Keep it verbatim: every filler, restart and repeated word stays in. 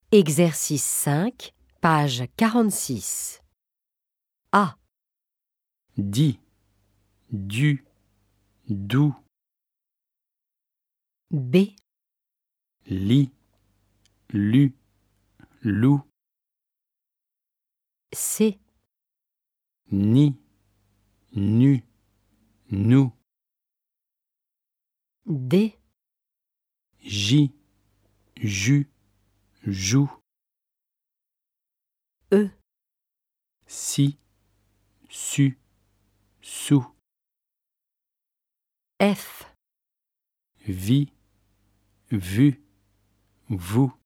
Exercice cinq, page quarante-six. A. Dit, du, doux, B. lit, lu, loup, C. ni, nu, nous, D. J, jus, joue, E. si, su, sous, F. vie, vu, vous.